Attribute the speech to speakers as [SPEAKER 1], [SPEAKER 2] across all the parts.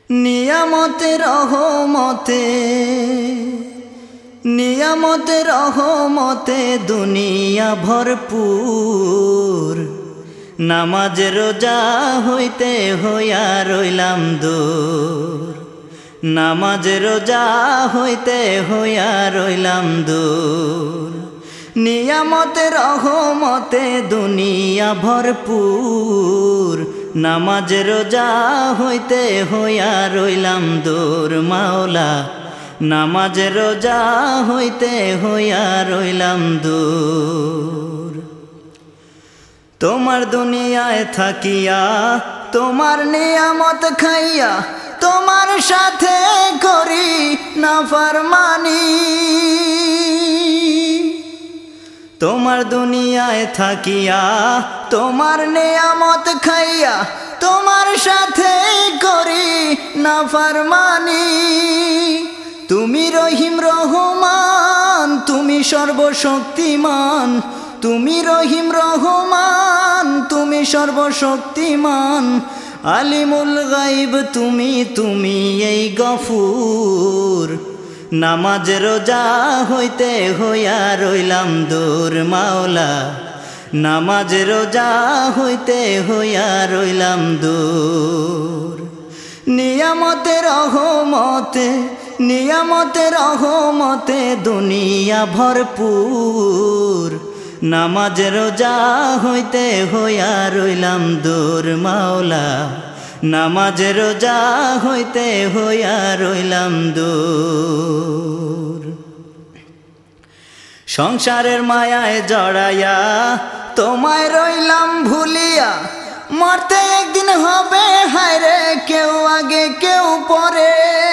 [SPEAKER 1] নিয়ামতে রহমতে নিয়ামতে রহমতে দুনিয়া ভরপুর। নামাজ রোজা হইতে হইয়া রইলাম দূর। নামাজ রোজা হইতে হইয়া রইলাম দূর। নিয়ামতে রহমতে দুনিয়া ভরপুর। নামাজ রোজা হইতে হইয়া রইলাম দূর। মাওলা নামাজ রোজা হইতে হইয়া রইলাম দূর। তোমার দুনিয়ায় থাকিয়া তোমার নিয়ামত খাইয়া তোমার সাথে করি নাফরমানি। তোমার দুনিয়ায় থাকিয়া তোমার নিয়ামত খাইয়া তোমার সাথে করি নাফরমানি। তুমি রহিম রহমান, তুমি সর্বশক্তিমান। তুমি রহিম রহমান, তুমি সর্বশক্তিমান। আলিমুল গাইব তুমি এই গফুর। নামাজ রোজা হইতে হইয়া রইলাম দূর। মাওলা নামাজ রোজা হইতে হইয়া রইলাম দূর। নিয়ামতে রহমতে নিয়ামতে রহমতে দুনিয়া ভরপুর। নামাজ রোজা হইতে হইয়া রইলাম দূর। মাওলা নামাজ রোজা হইতে হইয়া রইলাম দূর। সংসারের মায়ায় জড়াইয়া তোমায় রইলাম ভুলিয়া। মরতে একদিন হবে হায়রে, কেউ আগে কেউ পরে।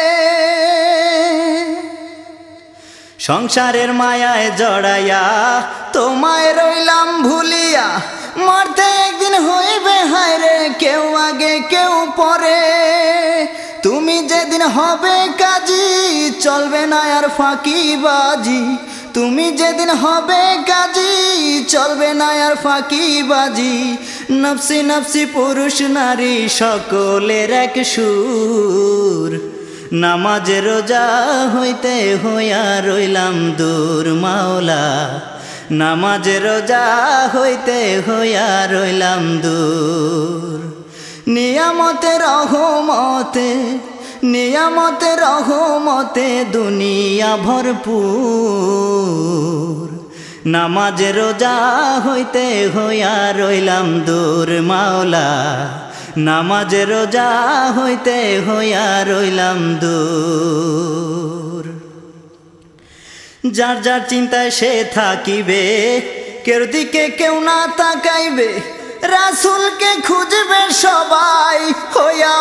[SPEAKER 1] সংসারের মায়ায় জড়াইয়া তোমায় রইলাম ভুলিয়া। মরতে একদিন হইবে হায়রে, কেউ আগে কেউ পরে। তুমি যেদিন হবে কাজী চলবে না আর ফাঁকিবাজি। তুমি যেদিন হবে কাজী চলবে না আর ফাঁকিবাজি। নফসি নফসি পুরুষ নারী সকলের এক সুর। নামাজ রোজা হইতে হইয়া রইলাম দূর। মাওলা নামাজ রোজা হইতে হইয়া রইলাম দূর। নিয়ামতে রহমতে নিয়ামতে রহমতে দুনিয়া ভরপুর। নামাজ রোজা হইতে হইয়া রইলাম দূর। মাওলা নামাজ রোজা হইতে হইয়া রইলাম দূর। যার যার চিন্তায় সে থাকিবে, কেউ দিকে কেউ না তাকাইবে। রাসূলকে খুঁজবে সবাই হইয়া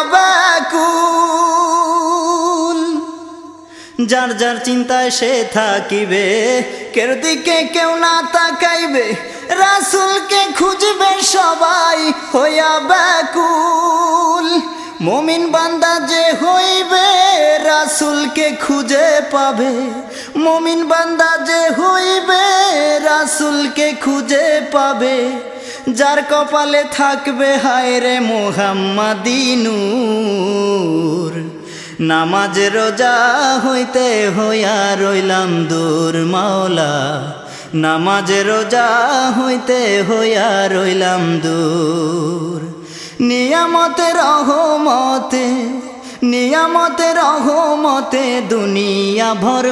[SPEAKER 1] ব্যাকুল। যার যার চিন্তায় সে থাকিবে, কেউ দিকে কেউ না তাকাইবে। রাসূলকে খুঁজবে সবাই হইয়া ব্যাকুল। মুমিন বান্দা যে হইবে রাসূলকে খুঁজে পাবে। মুমিন বান্দা যে হইবে রাসূলকে খুঁজে পাবে। যার কপালে থাকবে হায়রে মুহাম্মাদি নূর। নামাজ রোজা হইতে হইয়া রইলাম দূর। মাওলা নামাজ রোজা হইতে হইয়া রইলাম দূর। নিয়ামতে রহমতে নিয়ামতে রহমতে দুনিয়া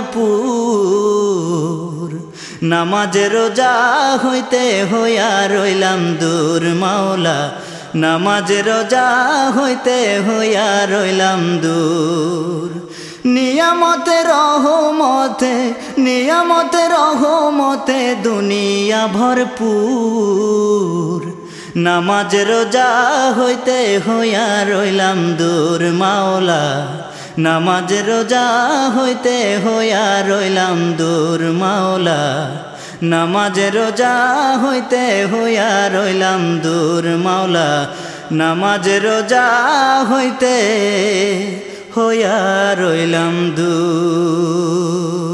[SPEAKER 1] ভরপুর। নামাজ রোজা হইতে হইয়া রইলাম দূর। মাওলা নামাজ রোজা হইতে হইয়া রইলাম দূর। নিয়ামতে রহমতে নিয়ামতে রহমতে দুনিয়া ভরপুর। নামাজ রোজা হইতে হইয়া রইলাম দূর। মাওলা নামাজ রোজা হইতে হইয়া রইলাম দূর। মাওলা নামাজ রোজা হইতে হইয়া রইলাম দূর। মাওলা নামাজ রোজা হইতে হইয়া রইলাম দূর।